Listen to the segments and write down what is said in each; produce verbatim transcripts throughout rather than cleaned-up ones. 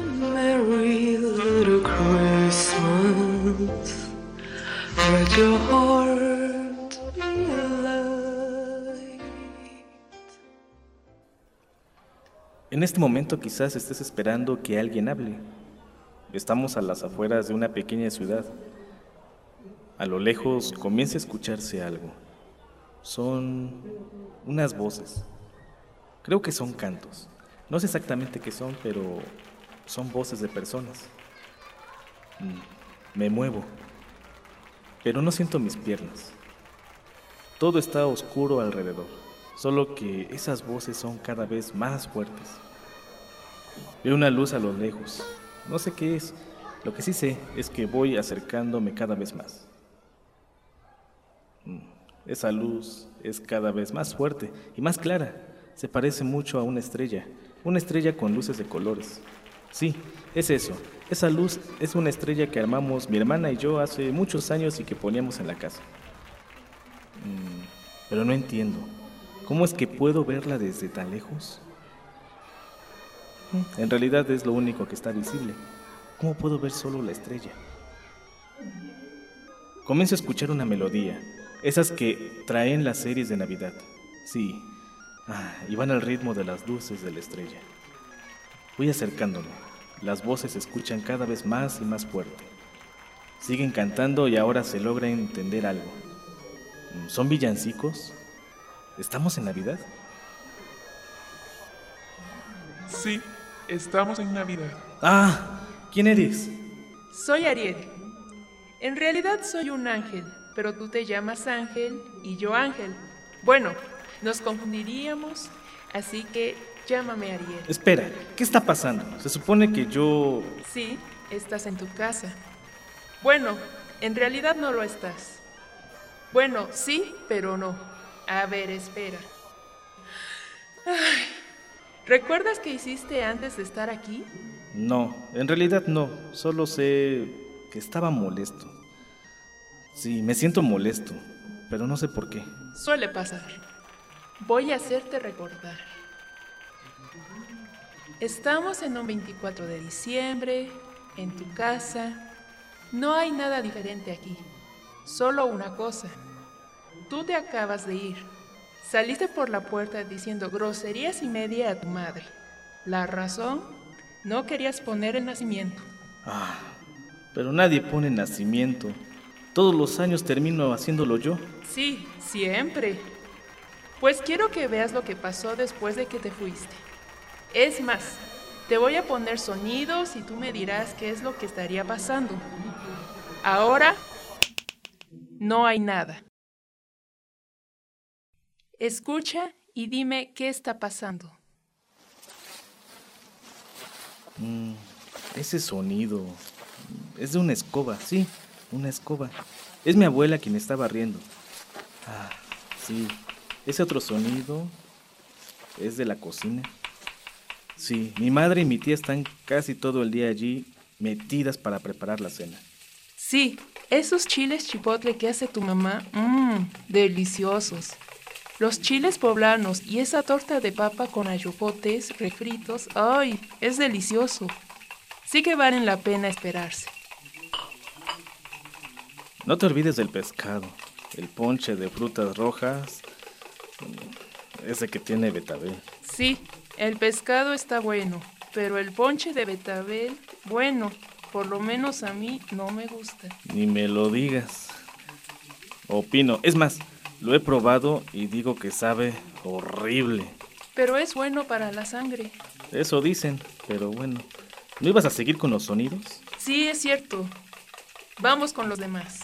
Merry little Christmas, let your heart be light. En este momento quizás estés esperando que alguien hable. Estamos a las afueras de una pequeña ciudad. A lo lejos comienza a escucharse algo. Son unas voces. Creo que son cantos. No sé exactamente qué son, pero son voces de personas. Me muevo, pero no siento mis piernas. Todo está oscuro alrededor, solo que esas voces son cada vez más fuertes. Veo una luz a lo lejos. No sé qué es. Lo que sí sé es que voy acercándome cada vez más. Esa luz es cada vez más fuerte y más clara. Se parece mucho a una estrella, una estrella con luces de colores. Sí, es eso. Esa luz es una estrella que armamos mi hermana y yo hace muchos años y que poníamos en la casa. Mm, pero no entiendo. ¿Cómo es que puedo verla desde tan lejos? Mm, en realidad es lo único que está visible. ¿Cómo puedo ver solo la estrella? Comienzo a escuchar una melodía, esas que traen las series de Navidad. Sí, ah, y van al ritmo de las luces de la estrella. Voy acercándome. Las voces se escuchan cada vez más y más fuerte. Siguen cantando y ahora se logra entender algo. ¿Son villancicos? ¿Estamos en Navidad? Sí, estamos en Navidad. Ah, ¿quién eres? Soy Ariel. En realidad soy un ángel, pero tú te llamas Ángel y yo Ángel. Bueno, nos confundiríamos, así que llámame Ariel. Espera, ¿qué está pasando? Se supone que yo... Sí, estás en tu casa. Bueno, en realidad no lo estás. Bueno, sí, pero no. A ver, espera. Ay, ¿recuerdas qué hiciste antes de estar aquí? No, en realidad no. Solo sé que estaba molesto. Sí, me siento molesto, pero no sé por qué. Suele pasar. Voy a hacerte recordar. Estamos en un veinticuatro de diciembre, en tu casa. No hay nada diferente aquí. Solo una cosa. Tú te acabas de ir. Saliste por la puerta diciendo groserías y media a tu madre. La razón, no querías poner el nacimiento. Ah, pero nadie pone nacimiento. Todos los años termino haciéndolo yo. Sí, siempre. Pues quiero que veas lo que pasó después de que te fuiste. Es más, te voy a poner sonidos y tú me dirás qué es lo que estaría pasando. Ahora, no hay nada. Escucha y dime qué está pasando. Mm, ese sonido es de una escoba, sí, una escoba. Es mi abuela quien está barriendo. Ah, sí, ese otro sonido es de la cocina. Sí, mi madre y mi tía están casi todo el día allí metidas para preparar la cena. Sí, esos chiles chipotle que hace tu mamá, mmm, deliciosos. Los chiles poblanos y esa torta de papa con ayopotes refritos, ¡ay! Es delicioso. Sí que valen la pena esperarse. No te olvides del pescado, el ponche de frutas rojas, ese que tiene betabel. Sí, el pescado está bueno, pero el ponche de betabel, bueno, por lo menos a mí no me gusta. Ni me lo digas. Opino, es más, lo he probado y digo que sabe horrible. Pero es bueno para la sangre. Eso dicen, pero bueno. ¿No ibas a seguir con los sonidos? Sí, es cierto. Vamos con los demás.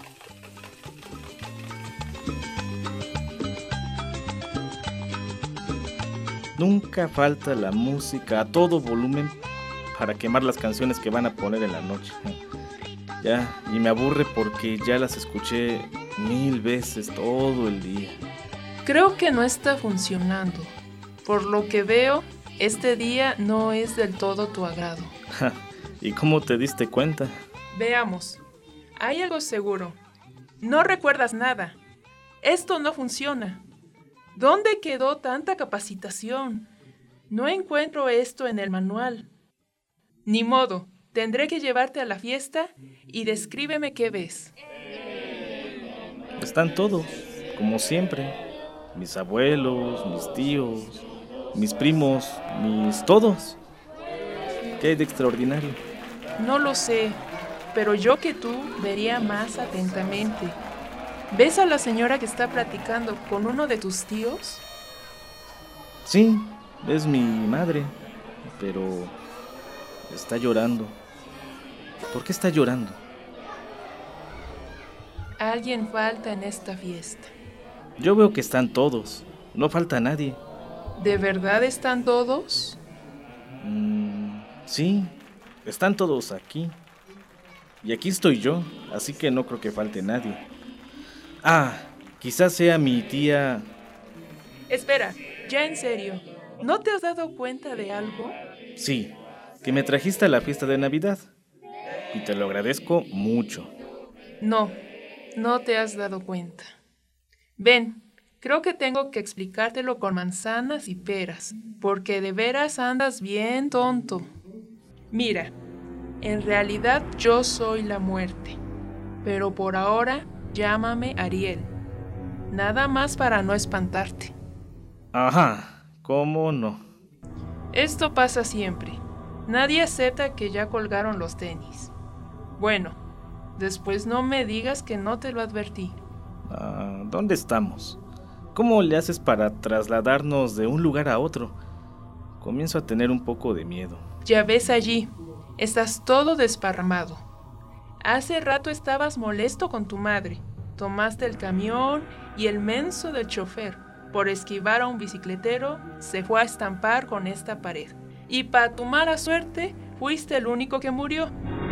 Nunca falta la música a todo volumen para quemar las canciones que van a poner en la noche. Ya, y me aburre porque ya las escuché mil veces todo el día. Creo que no está funcionando. Por lo que veo, este día no es del todo tu agrado. ¿Y cómo te diste cuenta? Veamos. Hay algo seguro. No recuerdas nada. Esto no funciona. ¿Dónde quedó tanta capacitación? No encuentro esto en el manual. Ni modo, tendré que llevarte a la fiesta y descríbeme qué ves. Están todos, como siempre. Mis abuelos, mis tíos, mis primos, mis todos. ¿Qué hay de extraordinario? No lo sé, pero yo que tú vería más atentamente. ¿Ves a la señora que está platicando con uno de tus tíos? Sí, es mi madre, pero está llorando. ¿Por qué está llorando? Alguien falta en esta fiesta. Yo veo que están todos, no falta nadie. ¿De verdad están todos? Mm, sí, están todos aquí. Y aquí estoy yo, así que no creo que falte nadie. Ah, quizás sea mi tía... Espera, ya en serio, ¿no te has dado cuenta de algo? Sí, que me trajiste a la fiesta de Navidad. Y te lo agradezco mucho. No, no te has dado cuenta. Ven, creo que tengo que explicártelo con manzanas y peras, porque de veras andas bien tonto. Mira, en realidad yo soy la muerte, pero por ahora llámame Ariel. Nada más para no espantarte. Ajá, ¿cómo no? Esto pasa siempre. Nadie acepta que ya colgaron los tenis. Bueno, después no me digas que no te lo advertí. Ah, ¿dónde estamos? ¿Cómo le haces para trasladarnos de un lugar a otro? Comienzo a tener un poco de miedo. Ya ves allí, estás todo desparramado. Hace rato estabas molesto con tu madre. Tomaste el camión y el menso del chofer, por esquivar a un bicicletero, se fue a estampar con esta pared. Y para tu mala suerte, fuiste el único que murió.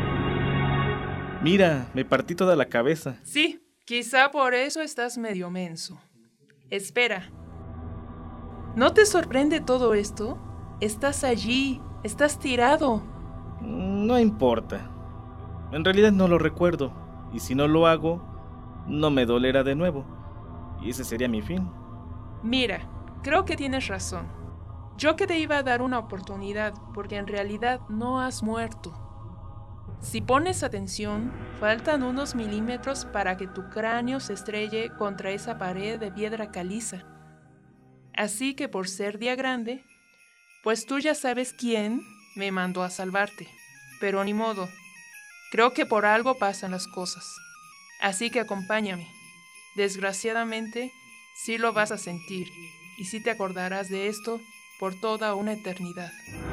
Mira, me partí toda la cabeza. Sí, quizá por eso estás medio menso. Espera. ¿No te sorprende todo esto? Estás allí, estás tirado. No importa. En realidad no lo recuerdo. Y si no lo hago, no me dolerá de nuevo. Y ese sería mi fin. Mira, creo que tienes razón. Yo que te iba a dar una oportunidad, porque en realidad no has muerto. Si pones atención, faltan unos milímetros para que tu cráneo se estrelle contra esa pared de piedra caliza. Así que por ser día grande, pues tú ya sabes quién me mandó a salvarte. Pero ni modo, creo que por algo pasan las cosas. Así que acompáñame. Desgraciadamente, sí lo vas a sentir, y sí te acordarás de esto por toda una eternidad.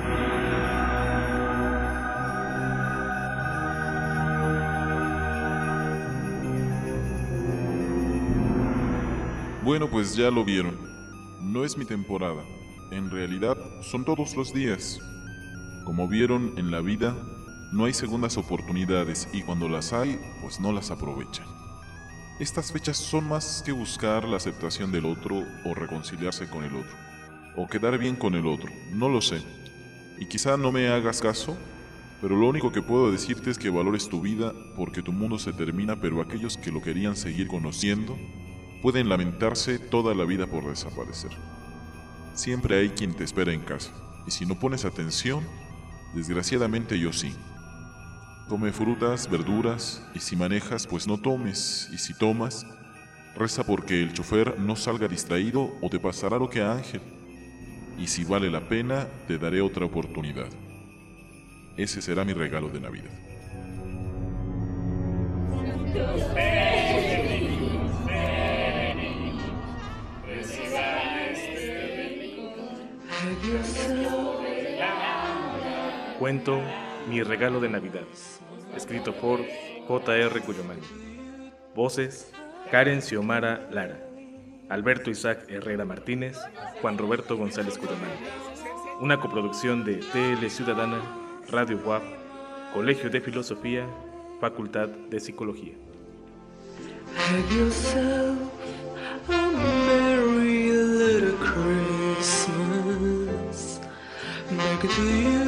Bueno, pues ya lo vieron. No es mi temporada. En realidad, son todos los días. Como vieron, en la vida no hay segundas oportunidades y cuando las hay, pues no las aprovechan. Estas fechas son más que buscar la aceptación del otro o reconciliarse con el otro, o quedar bien con el otro, no lo sé. Y quizá no me hagas caso, pero lo único que puedo decirte es que valores tu vida porque tu mundo se termina, pero aquellos que lo querían seguir conociendo pueden lamentarse toda la vida por desaparecer. Siempre hay quien te espera en casa, y si no pones atención, desgraciadamente yo sí. Come frutas, verduras, y si manejas, pues no tomes, y si tomas, reza porque el chofer no salga distraído o te pasará lo que a Ángel. Y si vale la pena, te daré otra oportunidad. Ese será mi regalo de Navidad. Cuento Mi regalo de Navidad, escrito por J R Cuyomán. Voces: Karen Xiomara Lara, Alberto Isaac Herrera Martínez, Juan Roberto González Cuyomán. Una coproducción de T L Ciudadana, Radio U A P, Colegio de Filosofía, Facultad de Psicología. Have yourself a merry little Christmas. Make it to you.